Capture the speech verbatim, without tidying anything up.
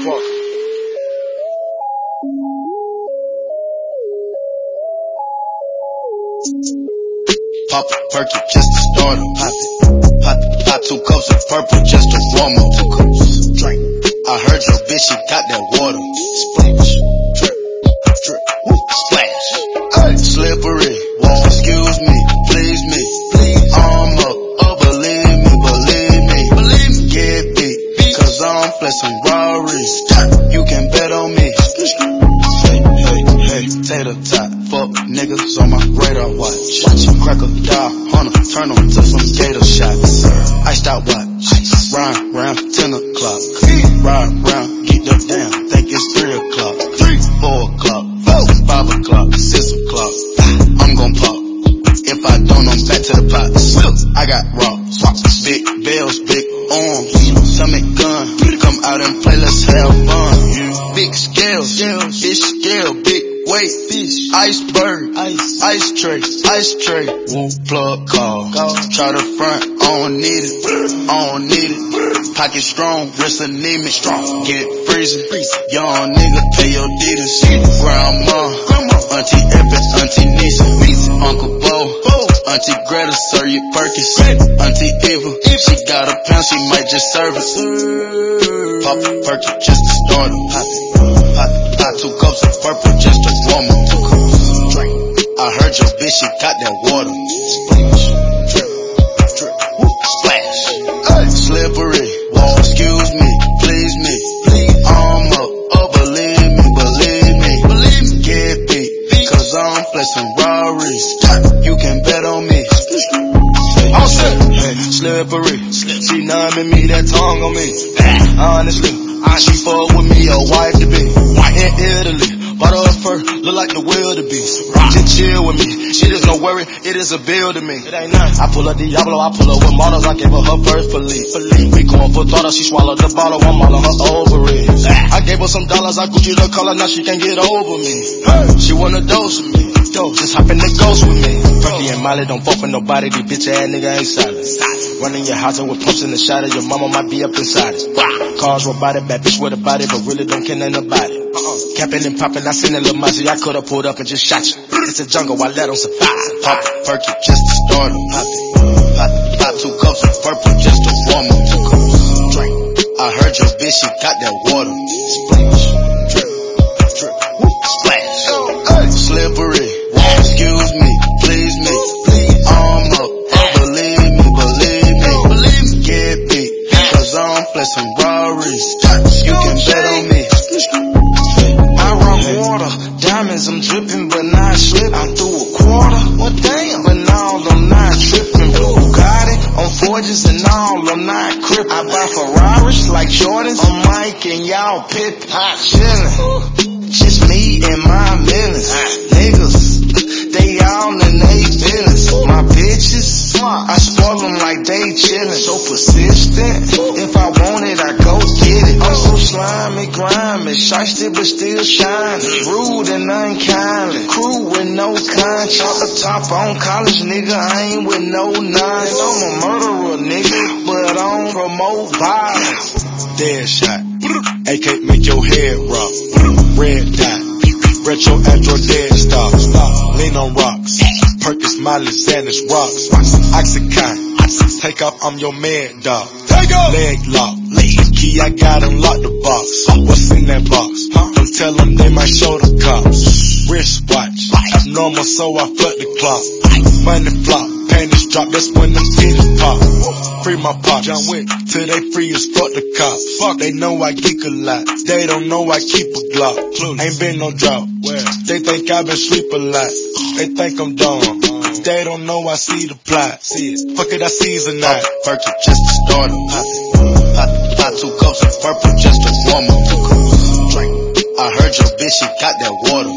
Walker. Pop a perky just to start 'em. Pop it. Pop, pop two cups of purple just to warm up. Two cups. Drink. I heard your bitch, she got that water. Splash. Drip. Drip. Woo. Splash. Hey. Slippery. Whoa. Excuse me. Please me. Please. I'm up. Oh, believe me. Believe me. Believe me. Get beat. beat. Cause I'm flexing Rarries. You can bet on me. Hey, hey, hey. Tater tot. Fuck niggas on my radar watch. Watch em crack a dial, hunter, turn em to some gator shots. Iced out watch, ride round ten o'clock. Ride round, get the down, think it's three o'clock. Three, four o'clock, five o'clock, six o'clock. I'm gon' pop. If I don't, I'm back to the pots. I got rocks, big bells, big arms, stomach gun. Come out and play, let's have fun. Big scales, fish scale, big weight, fish, iceberg, ice, ice tray, ice tray, woo, plug call, try the front, I don't need it, I don't need it, pocket strong, wrist anemic, strong, get it freezing, young nigga, pay your deeders, grandma, auntie Epic, auntie Nisa, Uncle Bo, auntie Greta, serve you Perkins, auntie Eva, if she got a pound, she might just serve it, pop a perky just to start it, pop it. Pop, pop two cups of purple just to warm up. Two cups. Drink. I heard your bitch, she got that water. Splash. Drip. Drip. Woo. Splash. Hey. Slippery. Whoa. Excuse me. Please me. Please. I'm up. Oh, believe me. Believe me. Believe me. Get beat. beat. Cause I'm flexing Rarries. You can bet on me. Hey. All set. Hey. Slippery. Slip. She numbing me, that tongue on me. Honestly. She fuck with me, a wife to be. In Italy, bought her fur, look like the wildebeest. Just chill with me, shit is no worry, it is a bill to me. It ain't nothing. I pull up Diablo, I pull up with models, I gave her her first belief. We going for daughter, she swallowed the bottle, I'm all on her ovaries. I gave her some dollars, I Gucci the color, now she can't get over me. She wanna dose with me, just hop in the ghost with me. Perky and Molly don't fuck with nobody, these bitch ass nigga ain't silent. Running your house and with pumps in the shadow, your mama might be up inside it. Cars robotic, bad bitch with a body, but really don't care nothing about it. Uh-uh. Capping and popping, I seen a little Mozzie, I could've pulled up and just shot you. It's a jungle, I let them survive. Pop a perky just to start em. Pop it. Pop, pop two cups of purple just to warm up. Two cups. Drink. I heard your bitch, she got that water. Splash. Drip. Drip. Woo. Splash. Hey. Slippery. Whoa. Excuse me. Please me. Please. I'm up. Oh, believe me. Believe me. Believe me. Get beat. Cause I'm flexing Rarries. You can bet on me. I run water, diamonds, I'm dripping, but not slipping. I'm through a quarter, well damn, but now I'm not tripping. Blue Bugatti on Forges and all, I'm not crippin'. I buy Ferraris like Jordans, I'm Mike and y'all Pippin. Hot chillin', just me and my millions. Niggas, they all in they feelings. My bitches, I spoil them like they chillin'. So persistent, if I want it, I go get it. I'm so slimy, grimy, shiesty but still shining. Rude and unkindly, crew with no conscience. Off the top on college, nigga, I ain't with no nines. I'm a murderer, nigga, but I don't promote violence. Dead shot, A K make your head rock. Red dot, retro Android dead stop. Lean on rocks, Perkins, Molly, Xanax, rocks. Oxycontin, take off, I'm your mad dog. Take off, leg lock, key, I got unlock the box. What's in that box? Don't tell them they might show the cops. Wristwatch, abnormal, so I flood the clock. Money flop, panties drop, that's when them titties pop. Free my pop, John Wick, till they free as fuck the cops. Fuck, they know I geek a lot, they don't know I keep a Glock. Ain't been no drought, they think I been sleep a lot. They think I'm dumb, they don't know I see the plot. See it, fuck it, I season that. Perky just to start em. Pop it. Pop, pop two cups of purple just to warm up. Two cups. Drink. I heard your bitch, she got that water.